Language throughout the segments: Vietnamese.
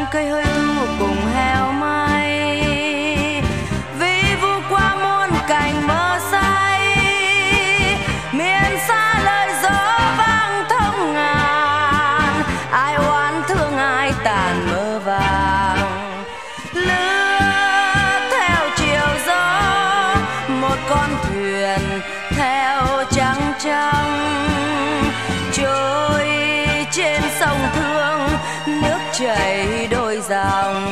cây hơi thu cùng heo may, vi vu qua muôn cảnh mơ say, miền xa lời gió vang thông ngàn, ai oán thương ai tàn mơ vàng. Lướt theo chiều gió một con thuyền theo trắng trăng, trôi trên sông Thương nước chảy đôi dòng.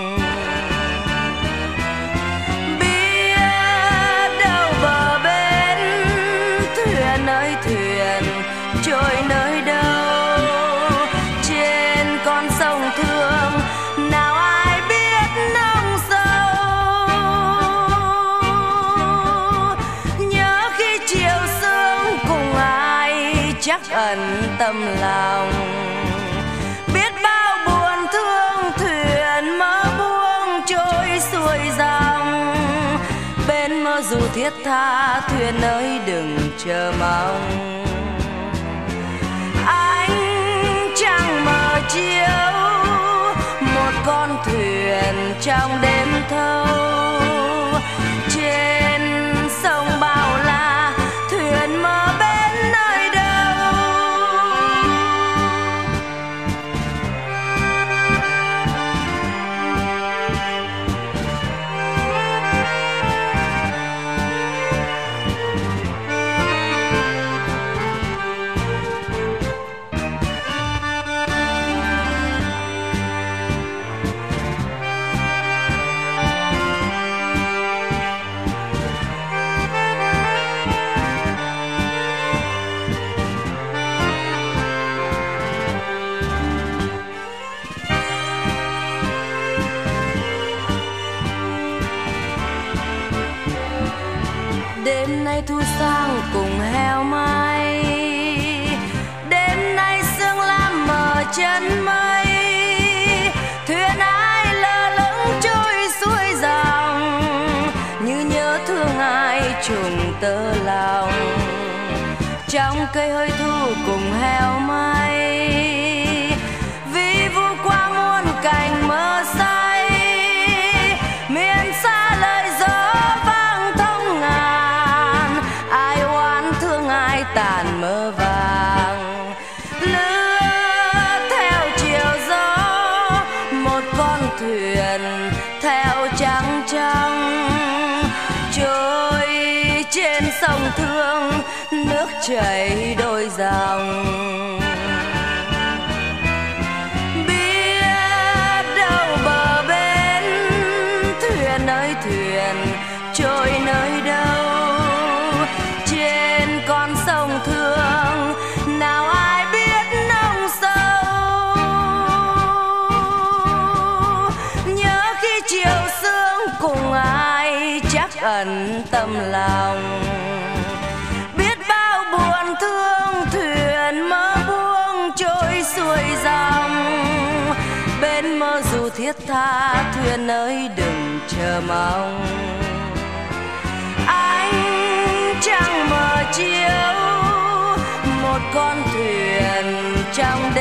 Biết đâu bờ bên thuyền ơi thuyền trôi nơi đâu, trên con sông Thương nào ai biết nông sâu. Nhớ khi chiều sương cùng ai chắc ẩn tâm lòng, biết bao buồn thương thuyền mơ buông trôi xuôi dòng. Bên mơ dù thiết tha thuyền ơi đừng chờ mong, ánh trăng mờ chiếu một con thuyền trong đêm thâu. Trên sông bao la thuyền mơ bên nơi đâu. Đêm nay thu sang cùng heo may, đêm nay sương lam mờ chân mây, thuyền ai lơ lửng trôi xuôi dòng, như nhớ thương ai trùng tơ lòng. Trong cây hơi thu cùng heo may, vi vu qua muôn cảnh mơ say, miền xa lời gió vang thông ngàn, ai oán thương ai tàn mơ vàng. Lướt theo chiều gió một con thuyền theo trắng trăng, trôi trên sông Thương nước chảy đôi dòng. Biết đâu bờ bên thuyền ơi thuyền trôi nơi đâu, trên con sông Thương nào ai biết nông sâu. Nhớ khi chiều sương cùng ai chắc ẩn tâm lòng, biết bao buồn thương thuyền mơ buông trôi xuôi dòng. Bên mơ dù thiết tha thuyền ơi đừng chờ mong, ánh trăng mờ chiếu một con thuyền trong đêm